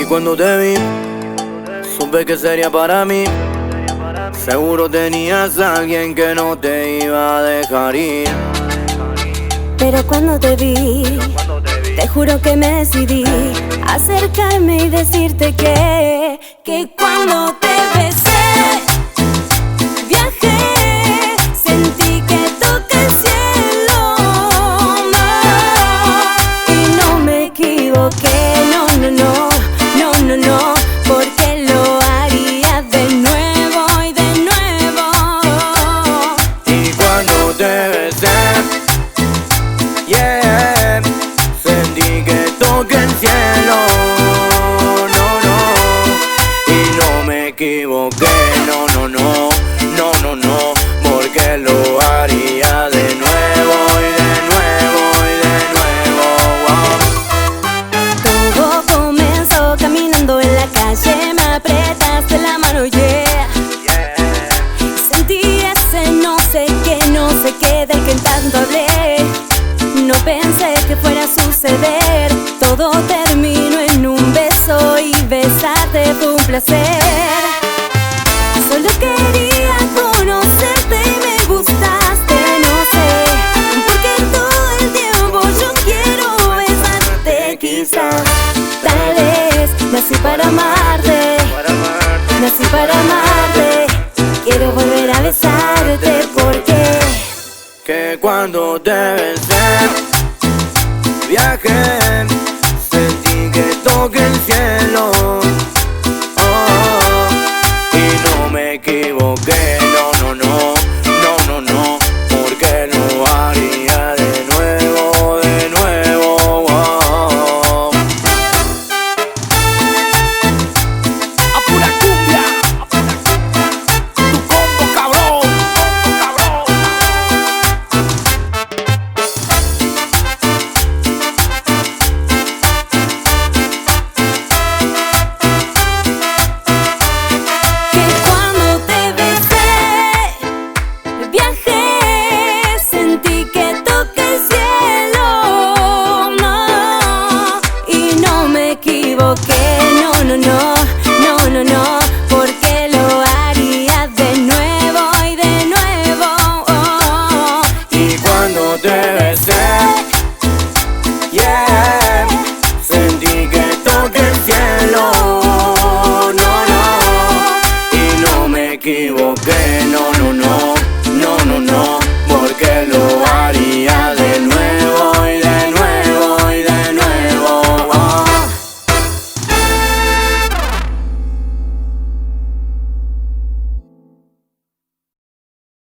cuando te vi, supe que sería para mí. Seguro tenías a alguien que no te iba a dejar ir. Pero cuando te vi, te juro que me decidí a acercarme y decirte que cuando te besé, viajé, sentí que toqué el cielo, y no me equivoqué, no, porque lo haría de nuevo y de nuevo. Y cuando te besé, yeah, sentí que toqué el cielo, y no me equivoqué, porque lo haría de nuevo y de nuevo y de nuevo. Todo comenzó caminando en la calle, me apretaste la mano, yeah. Sentí ese no sé qué del que tanto hablé. No pensé que fuera a suceder. Todo terminó en un beso y besarte fue un placer. Solo quería conocerte y me gustaste, no sé, porque todo el tiempo yo quiero besarte. Quizás, tal vez, nací para amarte, nací para amarte. Quiero volver a besarte porque Que cuando te besé, viajé, sentí que toqué el cielo, y no me equivoqué.